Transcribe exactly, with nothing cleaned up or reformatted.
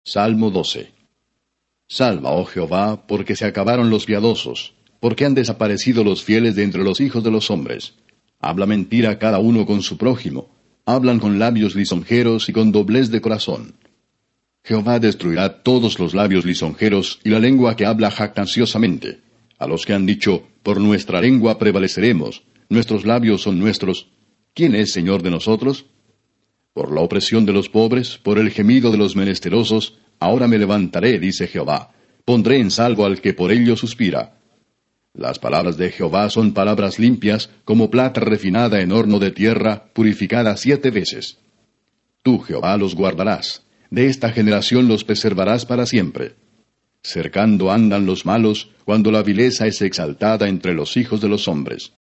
Salmo doce. Salva, oh Jehová, porque se acabaron los piadosos, porque han desaparecido los fieles de entre los hijos de los hombres. Habla mentira cada uno con su prójimo, hablan con labios lisonjeros y con doblez de corazón. Jehová destruirá todos los labios lisonjeros y la lengua que habla jactanciosamente. A los que han dicho, por nuestra lengua prevaleceremos, nuestros labios son nuestros, ¿quién es Señor de nosotros? Por la opresión de los pobres, por el gemido de los menesterosos, ahora me levantaré, dice Jehová. Pondré en salvo al que por ello suspira. Las palabras de Jehová son palabras limpias, como plata refinada en horno de tierra, purificada siete veces. Tú, Jehová, los guardarás. De esta generación los preservarás para siempre. Cercando andan los malos, cuando la vileza es exaltada entre los hijos de los hombres.